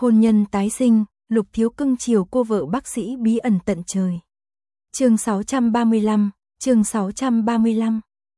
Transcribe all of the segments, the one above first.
Hôn nhân tái sinh, Lục Thiếu cưng chiều cô vợ bác sĩ bí ẩn tận trời. Chương 635, chương 635.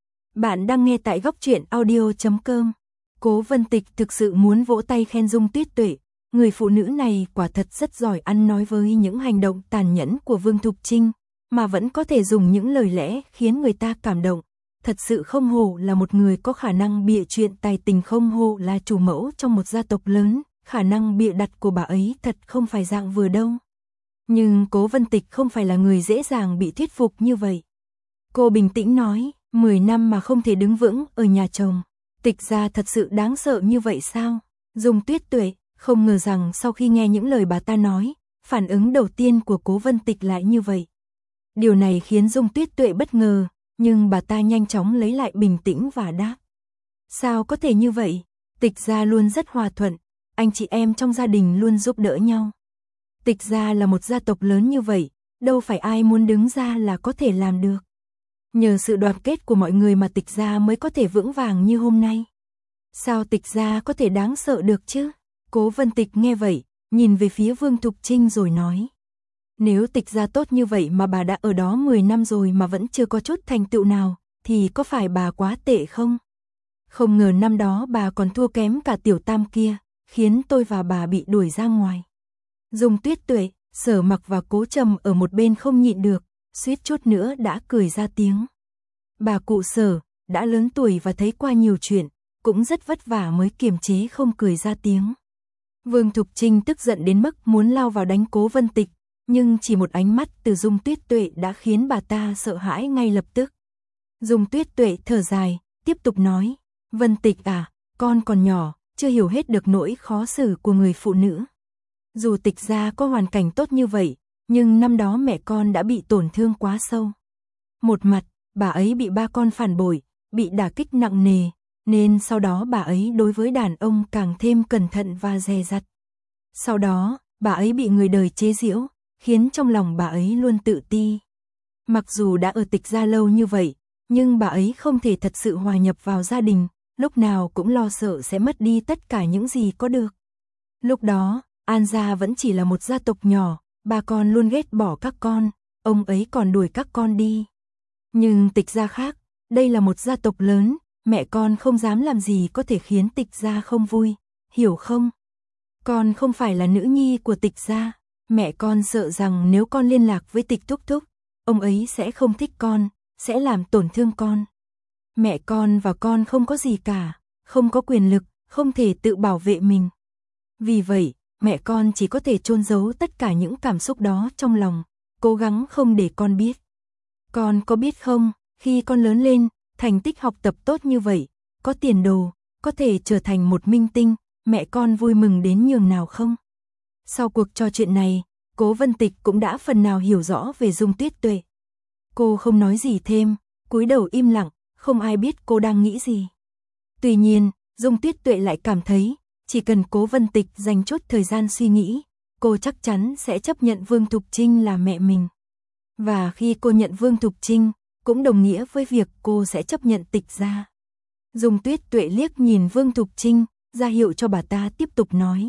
Bạn đang nghe tại góc truyện audio.com. Cố Vân Tịch thực sự muốn vỗ tay khen Dung Tuyết Tuệ, người phụ nữ này quả thật rất giỏi ăn nói với những hành động tàn nhẫn của Vương Thục Trinh, mà vẫn có thể dùng những lời lẽ khiến người ta cảm động. Thật sự không hổ là một người có khả năng bịa chuyện tài tình, không hổ là chủ mẫu trong một gia tộc lớn, khả năng bịa đặt của bà ấy thật không phải dạng vừa đâu. Nhưng Cố Vân Tịch không phải là người dễ dàng bị thuyết phục như vậy. Cô bình tĩnh nói, 10 năm mà không thể đứng vững ở nhà chồng, Tịch gia thật sự đáng sợ như vậy sao? Dung Tuyết Tuệ không ngờ rằng sau khi nghe những lời bà ta nói, phản ứng đầu tiên của Cố Vân Tịch lại như vậy. Điều này khiến Dung Tuyết Tuệ bất ngờ, nhưng bà ta nhanh chóng lấy lại bình tĩnh và đáp. Sao có thể như vậy? Tịch gia luôn rất hòa thuận, anh chị em trong gia đình luôn giúp đỡ nhau. Tịch gia là một gia tộc lớn như vậy, đâu phải ai muốn đứng ra là có thể làm được. Nhờ sự đoàn kết của mọi người mà Tịch gia mới có thể vững vàng như hôm nay. Sao Tịch gia có thể đáng sợ được chứ? Cố Vân Tịch nghe vậy, nhìn về phía Vương Thục Trinh rồi nói. Nếu Tịch gia tốt như vậy mà bà đã ở đó 10 năm rồi mà vẫn chưa có chút thành tựu nào, thì có phải bà quá tệ không? Không ngờ năm đó bà còn thua kém cả Tiểu Tam kia, khiến tôi và bà bị đuổi ra ngoài. Dung Tuyết Tuệ, Sở Mặc và Cố Trầm ở một bên không nhịn được, suýt chút nữa đã cười ra tiếng. Bà cụ Sở, đã lớn tuổi và thấy qua nhiều chuyện, cũng rất vất vả mới kiềm chế không cười ra tiếng. Vương Thục Trinh tức giận đến mức muốn lao vào đánh Cố Vân Tịch, nhưng chỉ một ánh mắt từ Dung Tuyết Tuệ đã khiến bà ta sợ hãi ngay lập tức. Dung Tuyết Tuệ thở dài, tiếp tục nói, Vân Tịch à, con còn nhỏ, chưa hiểu hết được nỗi khó xử của người phụ nữ. Dù Tịch gia có hoàn cảnh tốt như vậy, nhưng năm đó mẹ con đã bị tổn thương quá sâu. Một mặt, bà ấy bị ba con phản bội, bị đả kích nặng nề, nên sau đó bà ấy đối với đàn ông càng thêm cẩn thận và dè dặt. Sau đó, bà ấy bị người đời chế giễu, khiến trong lòng bà ấy luôn tự ti. Mặc dù đã ở Tịch gia lâu như vậy, nhưng bà ấy không thể thật sự hòa nhập vào gia đình, lúc nào cũng lo sợ sẽ mất đi tất cả những gì có được. Lúc đó, An gia vẫn chỉ là một gia tộc nhỏ, bà con luôn ghét bỏ các con, ông ấy còn đuổi các con đi. Nhưng Tịch gia khác, đây là một gia tộc lớn, mẹ con không dám làm gì có thể khiến Tịch gia không vui, hiểu không? Con không phải là nữ nhi của Tịch gia, mẹ con sợ rằng nếu con liên lạc với Tịch thúc thúc, ông ấy sẽ không thích con, sẽ làm tổn thương con. Mẹ con và con không có gì cả, không có quyền lực, không thể tự bảo vệ mình. Vì vậy, mẹ con chỉ có thể chôn giấu tất cả những cảm xúc đó trong lòng, cố gắng không để con biết. Con có biết không, khi con lớn lên, thành tích học tập tốt như vậy, có tiền đồ, có thể trở thành một minh tinh, mẹ con vui mừng đến nhường nào không? Sau cuộc trò chuyện này, Cố Vân Tịch cũng đã phần nào hiểu rõ về Dung Tuyết Tuệ. Cô không nói gì thêm, cúi đầu im lặng, không ai biết cô đang nghĩ gì. Tuy nhiên, Dung Tuyết Tuệ lại cảm thấy, chỉ cần Cố Vân Tịch dành chút thời gian suy nghĩ, cô chắc chắn sẽ chấp nhận Vương Thục Trinh là mẹ mình. Và khi cô nhận Vương Thục Trinh, cũng đồng nghĩa với việc cô sẽ chấp nhận Tịch gia. Dung Tuyết Tuệ liếc nhìn Vương Thục Trinh, ra hiệu cho bà ta tiếp tục nói.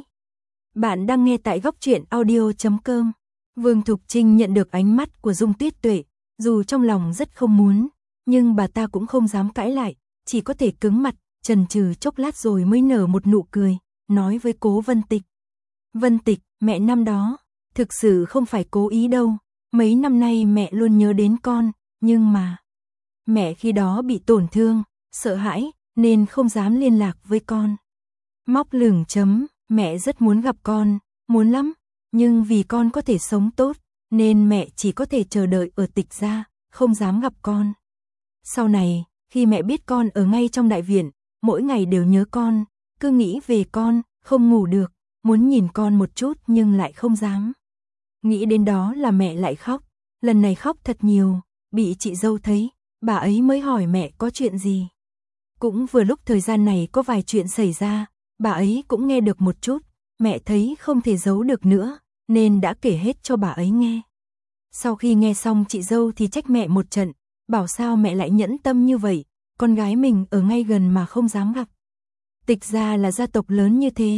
Bạn đang nghe tại góc truyện audio.com. Vương Thục Trinh nhận được ánh mắt của Dung Tuyết Tuệ, dù trong lòng rất không muốn, nhưng bà ta cũng không dám cãi lại, chỉ có thể cứng mặt, chần chừ chốc lát rồi mới nở một nụ cười, nói với Cố Vân Tịch. Vân Tịch, mẹ năm đó, thực sự không phải cố ý đâu, mấy năm nay mẹ luôn nhớ đến con, nhưng mà mẹ khi đó bị tổn thương, sợ hãi, nên không dám liên lạc với con. Móc lửng chấm, mẹ rất muốn gặp con, muốn lắm, nhưng vì con có thể sống tốt, nên mẹ chỉ có thể chờ đợi ở Tịch gia, không dám gặp con. Sau này, khi mẹ biết con ở ngay trong đại viện, mỗi ngày đều nhớ con, cứ nghĩ về con, không ngủ được, muốn nhìn con một chút nhưng lại không dám. Nghĩ đến đó là mẹ lại khóc, lần này khóc thật nhiều, bị chị dâu thấy, bà ấy mới hỏi mẹ có chuyện gì. Cũng vừa lúc thời gian này có vài chuyện xảy ra, bà ấy cũng nghe được một chút, mẹ thấy không thể giấu được nữa, nên đã kể hết cho bà ấy nghe. Sau khi nghe xong chị dâu thì trách mẹ một trận, bảo sao mẹ lại nhẫn tâm như vậy, con gái mình ở ngay gần mà không dám gặp. Tịch gia là gia tộc lớn như thế,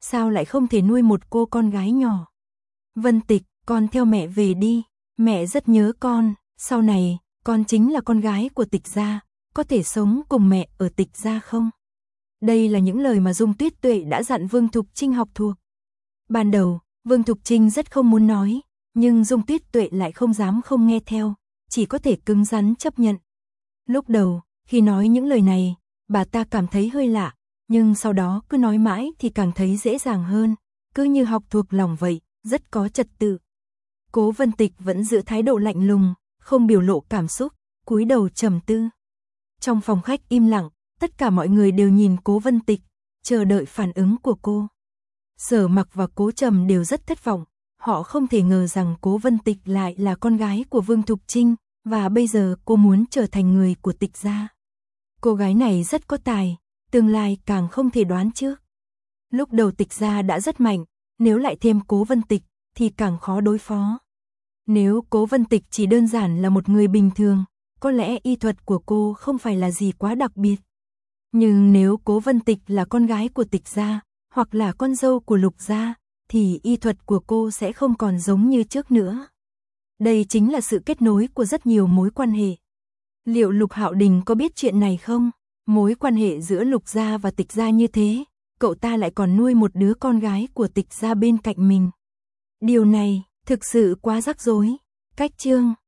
sao lại không thể nuôi một cô con gái nhỏ. Vân Tịch, con theo mẹ về đi, mẹ rất nhớ con, sau này, con chính là con gái của Tịch gia, có thể sống cùng mẹ ở Tịch gia không? Đây là những lời mà Dung Tuyết Tuệ đã dặn Vương Thục Trinh học thuộc. Ban đầu, Vương Thục Trinh rất không muốn nói, nhưng Dung Tuyết Tuệ lại không dám không nghe theo, chỉ có thể cứng rắn chấp nhận. Lúc đầu, khi nói những lời này, bà ta cảm thấy hơi lạ, nhưng sau đó cứ nói mãi thì càng thấy dễ dàng hơn, cứ như học thuộc lòng vậy, rất có trật tự. Cố Vân Tịch vẫn giữ thái độ lạnh lùng, không biểu lộ cảm xúc, cúi đầu trầm tư. Trong phòng khách im lặng, tất cả mọi người đều nhìn Cố Vân Tịch, chờ đợi phản ứng của cô. Sở Mặc và Cố Trầm đều rất thất vọng, họ không thể ngờ rằng Cố Vân Tịch lại là con gái của Vương Thục Trinh, và bây giờ cô muốn trở thành người của Tịch gia. Cô gái này rất có tài, tương lai càng không thể đoán trước. Lúc đầu Tịch gia đã rất mạnh, nếu lại thêm Cố Vân Tịch thì càng khó đối phó. Nếu Cố Vân Tịch chỉ đơn giản là một người bình thường, có lẽ y thuật của cô không phải là gì quá đặc biệt. Nhưng nếu Cố Vân Tịch là con gái của Tịch gia, hoặc là con dâu của Lục gia, thì y thuật của cô sẽ không còn giống như trước nữa. Đây chính là sự kết nối của rất nhiều mối quan hệ. Liệu Lục Hạo Đình có biết chuyện này không? Mối quan hệ giữa Lục gia và Tịch gia như thế, cậu ta lại còn nuôi một đứa con gái của Tịch gia bên cạnh mình. Điều này thực sự quá rắc rối. Cách chương